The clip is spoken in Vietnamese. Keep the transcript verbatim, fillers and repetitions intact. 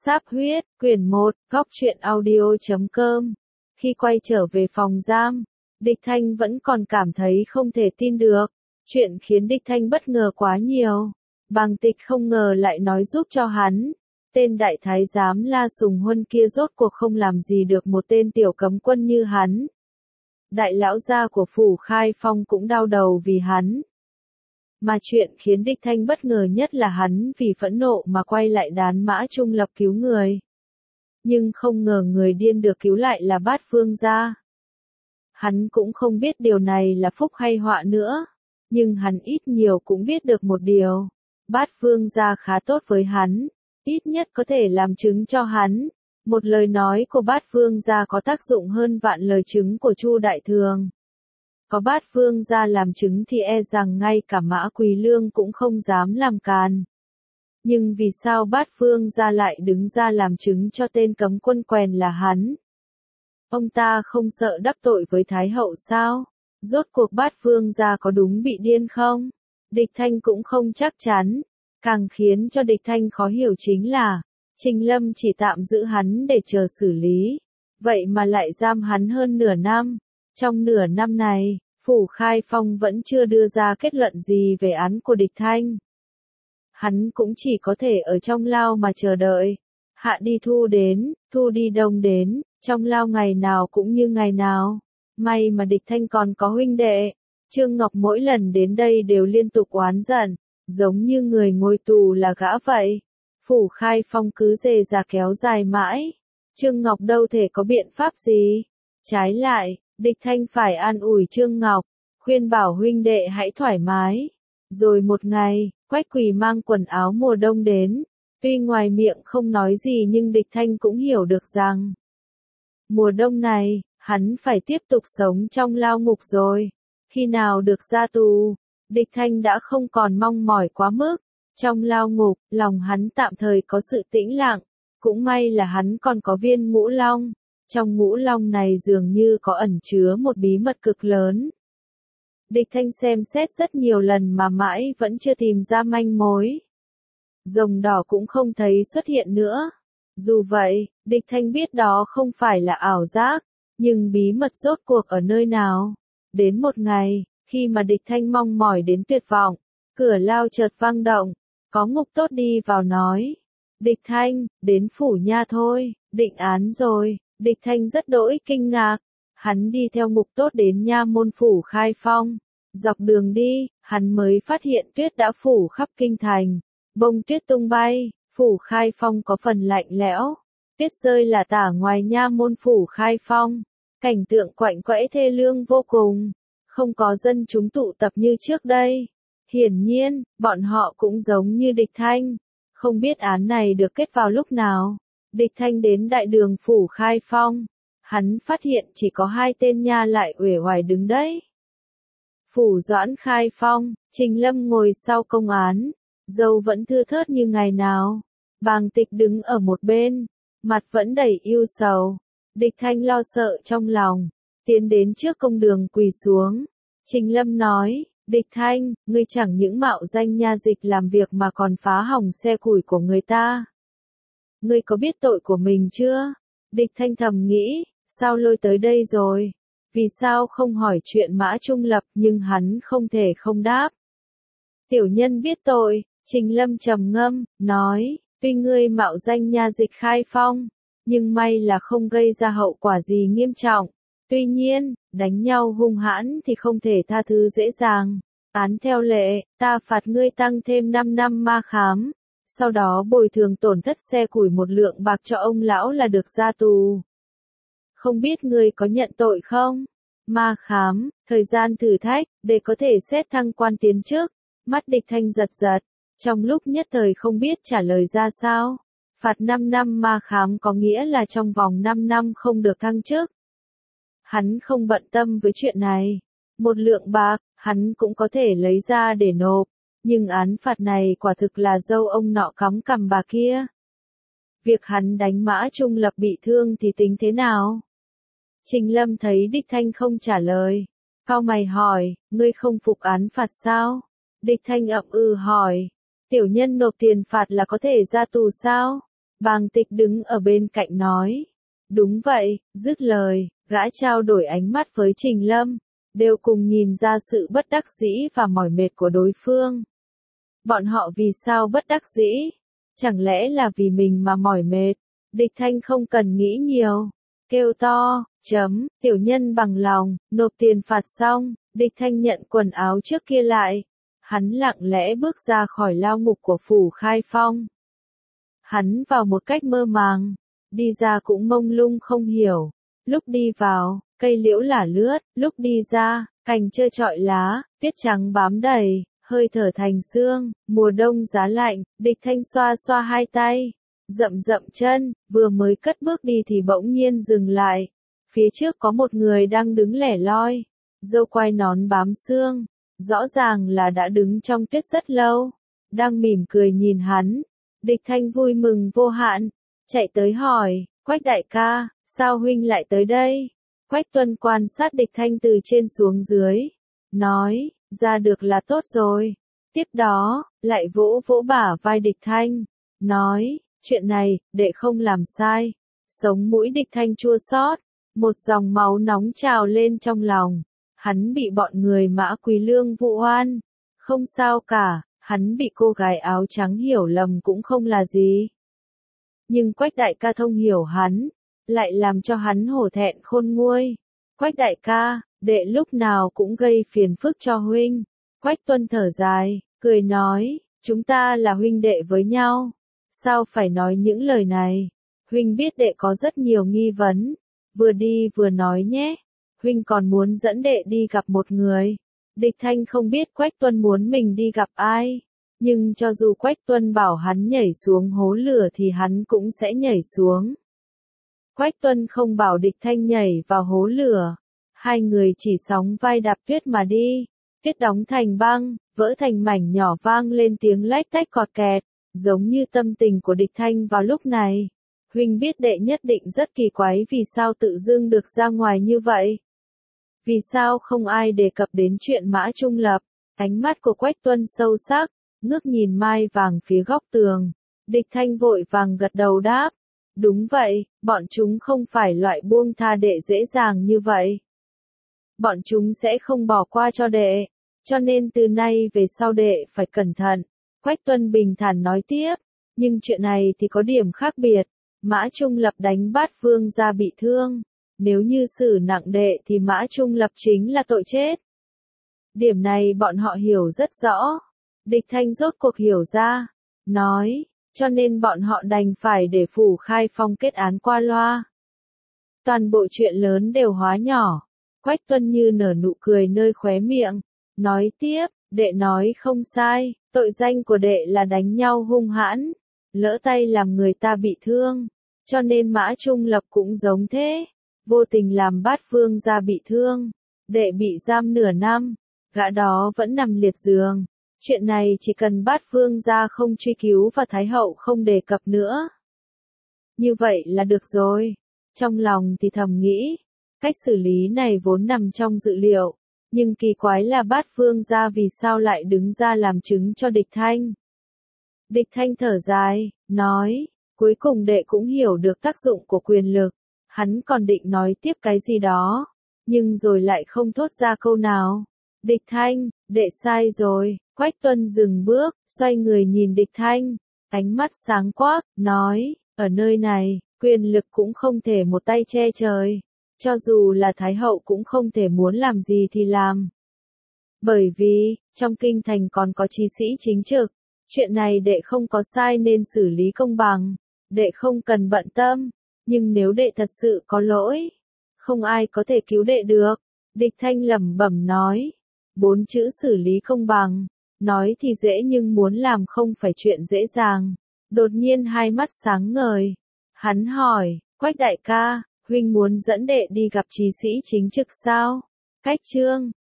Sáp huyết, quyển một, góc truyện audio chấm com. Khi quay trở về phòng giam, Địch Thanh vẫn còn cảm thấy không thể tin được. Chuyện khiến Địch Thanh bất ngờ quá nhiều. Bàng Tịch không ngờ lại nói giúp cho hắn. Tên đại thái giám La Sùng Huân kia rốt cuộc không làm gì được một tên tiểu cấm quân như hắn. Đại lão gia của phủ Khai Phong cũng đau đầu vì hắn. Mà chuyện khiến Địch Thanh bất ngờ nhất là hắn vì phẫn nộ mà quay lại đán Mã Trung Lập cứu người. Nhưng không ngờ người điên được cứu lại là Bát Vương gia. Hắn cũng không biết điều này là phúc hay họa nữa. Nhưng hắn ít nhiều cũng biết được một điều. Bát Vương gia khá tốt với hắn. Ít nhất có thể làm chứng cho hắn. Một lời nói của Bát Vương gia có tác dụng hơn vạn lời chứng của Chu Đại Thường. Có Bát Vương gia làm chứng thì e rằng ngay cả Mã Quý Lương cũng không dám làm càn. Nhưng vì sao Bát Vương gia lại đứng ra làm chứng cho tên cấm quân quèn là hắn? Ông ta không sợ đắc tội với Thái hậu sao? Rốt cuộc Bát Vương gia có đúng bị điên không? Địch Thanh cũng không chắc chắn. Càng khiến cho Địch Thanh khó hiểu chính là, Trình Lâm chỉ tạm giữ hắn để chờ xử lý. Vậy mà lại giam hắn hơn nửa năm. Trong nửa năm này, phủ Khai Phong vẫn chưa đưa ra kết luận gì về án của Địch Thanh. Hắn cũng chỉ có thể ở trong lao mà chờ đợi. Hạ đi thu đến, thu đi đông đến, trong lao ngày nào cũng như ngày nào. May mà Địch Thanh còn có huynh đệ. Trương Ngọc mỗi lần đến đây đều liên tục oán giận, giống như người ngồi tù là gã vậy. Phủ Khai Phong cứ dề ra kéo dài mãi. Trương Ngọc đâu thể có biện pháp gì. Trái lại, Địch Thanh phải an ủi Trương Ngọc, khuyên bảo huynh đệ hãy thoải mái. Rồi một ngày, Quách Quỳ mang quần áo mùa đông đến. Tuy ngoài miệng không nói gì nhưng Địch Thanh cũng hiểu được rằng mùa đông này, hắn phải tiếp tục sống trong lao ngục rồi. Khi nào được ra tù, Địch Thanh đã không còn mong mỏi quá mức. Trong lao ngục, lòng hắn tạm thời có sự tĩnh lặng. Cũng may là hắn còn có viên ngũ long. Trong ngũ long này dường như có ẩn chứa một bí mật cực lớn. Địch Thanh xem xét rất nhiều lần mà mãi vẫn chưa tìm ra manh mối. Rồng đỏ cũng không thấy xuất hiện nữa. Dù vậy, Địch Thanh biết đó không phải là ảo giác, nhưng bí mật rốt cuộc ở nơi nào. Đến một ngày, khi mà Địch Thanh mong mỏi đến tuyệt vọng, cửa lao chợt vang động, có Ngục Tốt đi vào nói. Địch Thanh, đến phủ nha thôi, định án rồi. Địch Thanh rất đỗi kinh ngạc. Hắn đi theo Ngục Tốt đến nha môn phủ Khai Phong. Dọc đường đi, hắn mới phát hiện tuyết đã phủ khắp kinh thành. Bông tuyết tung bay, phủ Khai Phong có phần lạnh lẽo. Tuyết rơi là tả ngoài nha môn phủ Khai Phong. Cảnh tượng quạnh quẽ thê lương vô cùng. Không có dân chúng tụ tập như trước đây. Hiển nhiên, bọn họ cũng giống như Địch Thanh. Không biết án này được kết vào lúc nào. Địch Thanh đến đại đường phủ Khai Phong. Hắn phát hiện chỉ có hai tên nha lại uể oải đứng đấy. Phủ Doãn Khai Phong, Trình Lâm ngồi sau công án. Dâu vẫn thưa thớt như ngày nào. Bàng Tịch đứng ở một bên. Mặt vẫn đầy ưu sầu. Địch Thanh lo sợ trong lòng. Tiến đến trước công đường quỳ xuống. Trình Lâm nói, Địch Thanh, ngươi chẳng những mạo danh nha dịch làm việc mà còn phá hỏng xe củi của người ta. Ngươi có biết tội của mình chưa? Địch Thanh thầm nghĩ, sao lôi tới đây rồi? Vì sao không hỏi chuyện Mã Trung Lập nhưng hắn không thể không đáp. Tiểu nhân biết tội, Trình Lâm trầm ngâm, nói, tuy ngươi mạo danh nha dịch Khai Phong, nhưng may là không gây ra hậu quả gì nghiêm trọng. Tuy nhiên, đánh nhau hung hãn thì không thể tha thứ dễ dàng. Án theo lệ, ta phạt ngươi tăng thêm năm năm ma khám. Sau đó bồi thường tổn thất xe củi một lượng bạc cho ông lão là được ra tù. Không biết ngươi có nhận tội không? Ma khám, thời gian thử thách, để có thể xét thăng quan tiến chức. Mắt Địch Thanh giật giật, trong lúc nhất thời không biết trả lời ra sao. Phạt năm năm ma khám có nghĩa là trong vòng năm năm không được thăng chức. Hắn không bận tâm với chuyện này. Một lượng bạc, hắn cũng có thể lấy ra để nộp. Nhưng án phạt này quả thực là dâu ông nọ cắm cằm bà kia. Việc hắn đánh Mã Trung Lập bị thương thì tính thế nào? Trình Lâm thấy Địch Thanh không trả lời. Cau mày hỏi, ngươi không phục án phạt sao? Địch Thanh ậm ừ hỏi, tiểu nhân nộp tiền phạt là có thể ra tù sao? Bàng Tịch đứng ở bên cạnh nói. Đúng vậy, dứt lời, gã trao đổi ánh mắt với Trình Lâm, đều cùng nhìn ra sự bất đắc dĩ và mỏi mệt của đối phương. Bọn họ vì sao bất đắc dĩ? Chẳng lẽ là vì mình mà mỏi mệt? Địch Thanh không cần nghĩ nhiều. Kêu to, chấm, tiểu nhân bằng lòng, nộp tiền phạt xong, Địch Thanh nhận quần áo trước kia lại. Hắn lặng lẽ bước ra khỏi lao ngục của phủ Khai Phong. Hắn vào một cách mơ màng, đi ra cũng mông lung không hiểu. Lúc đi vào, cây liễu lả lướt, lúc đi ra, cành trơ trọi lá, tuyết trắng bám đầy, hơi thở thành sương, mùa đông giá lạnh, Địch Thanh xoa xoa hai tay, dậm dậm chân, vừa mới cất bước đi thì bỗng nhiên dừng lại. Phía trước có một người đang đứng lẻ loi, râu quai nón bám sương, rõ ràng là đã đứng trong tuyết rất lâu, đang mỉm cười nhìn hắn. Địch Thanh vui mừng vô hạn, chạy tới hỏi, Quách đại ca, sao huynh lại tới đây? Quách Tuân quan sát Địch Thanh từ trên xuống dưới, nói, ra được là tốt rồi. Tiếp đó, lại vỗ vỗ bả vai Địch Thanh, nói, chuyện này, đệ không làm sai. Sống mũi Địch Thanh chua xót, một dòng máu nóng trào lên trong lòng. Hắn bị bọn người Mã Quý Lương vụ oan. Không sao cả, hắn bị cô gái áo trắng hiểu lầm cũng không là gì. Nhưng Quách đại ca thông hiểu hắn, lại làm cho hắn hổ thẹn khôn nguôi. Quách đại ca, đệ lúc nào cũng gây phiền phức cho huynh. Quách Tuân thở dài, cười nói, chúng ta là huynh đệ với nhau. Sao phải nói những lời này? Huynh biết đệ có rất nhiều nghi vấn. Vừa đi vừa nói nhé. Huynh còn muốn dẫn đệ đi gặp một người. Địch Thanh không biết Quách Tuân muốn mình đi gặp ai. Nhưng cho dù Quách Tuân bảo hắn nhảy xuống hố lửa thì hắn cũng sẽ nhảy xuống. Quách Tuân không bảo Địch Thanh nhảy vào hố lửa. Hai người chỉ sóng vai đạp tuyết mà đi. Tuyết đóng thành băng, vỡ thành mảnh nhỏ vang lên tiếng lách tách cọt kẹt, giống như tâm tình của Địch Thanh vào lúc này. Huynh biết đệ nhất định rất kỳ quái vì sao tự dưng được ra ngoài như vậy. Vì sao không ai đề cập đến chuyện Mã Trung Lập? Ánh mắt của Quách Tuân sâu sắc, ngước nhìn mai vàng phía góc tường. Địch Thanh vội vàng gật đầu đáp. Đúng vậy, bọn chúng không phải loại buông tha đệ dễ dàng như vậy. Bọn chúng sẽ không bỏ qua cho đệ. Cho nên từ nay về sau đệ phải cẩn thận. Quách Tuân bình thản nói tiếp. Nhưng chuyện này thì có điểm khác biệt. Mã Trung Lập đánh Bát Vương gia bị thương. Nếu như xử nặng đệ thì Mã Trung Lập chính là tội chết. Điểm này bọn họ hiểu rất rõ. Địch Thanh rốt cuộc hiểu ra. Nói, cho nên bọn họ đành phải để phủ Khai Phong kết án qua loa. Toàn bộ chuyện lớn đều hóa nhỏ. Quách Tuân như nở nụ cười nơi khóe miệng. Nói tiếp, đệ nói không sai, tội danh của đệ là đánh nhau hung hãn. Lỡ tay làm người ta bị thương. Cho nên Mã Trung Lập cũng giống thế. Vô tình làm Bát Vương gia bị thương. Đệ bị giam nửa năm. Gã đó vẫn nằm liệt giường. Chuyện này chỉ cần Bát Vương gia không truy cứu và Thái hậu không đề cập nữa. Như vậy là được rồi. Trong lòng thì thầm nghĩ. Cách xử lý này vốn nằm trong dự liệu. Nhưng kỳ quái là Bát Vương gia vì sao lại đứng ra làm chứng cho Địch Thanh. Địch Thanh thở dài, nói. Cuối cùng đệ cũng hiểu được tác dụng của quyền lực. Hắn còn định nói tiếp cái gì đó. Nhưng rồi lại không thốt ra câu nào. Địch Thanh, đệ sai rồi. Quách Tuân dừng bước, xoay người nhìn Địch Thanh. Ánh mắt sáng quắc, nói. Ở nơi này, quyền lực cũng không thể một tay che trời. Cho dù là Thái hậu cũng không thể muốn làm gì thì làm. Bởi vì, trong kinh thành còn có chí sĩ chính trực. Chuyện này đệ không có sai nên xử lý công bằng. Đệ không cần bận tâm. Nhưng nếu đệ thật sự có lỗi, không ai có thể cứu đệ được. Địch Thanh lẩm bẩm nói. Bốn chữ xử lý công bằng. Nói thì dễ nhưng muốn làm không phải chuyện dễ dàng. Đột nhiên hai mắt sáng ngời. Hắn hỏi, Quách đại ca, huynh muốn dẫn đệ đi gặp chí sĩ chính trực sao? Cách chương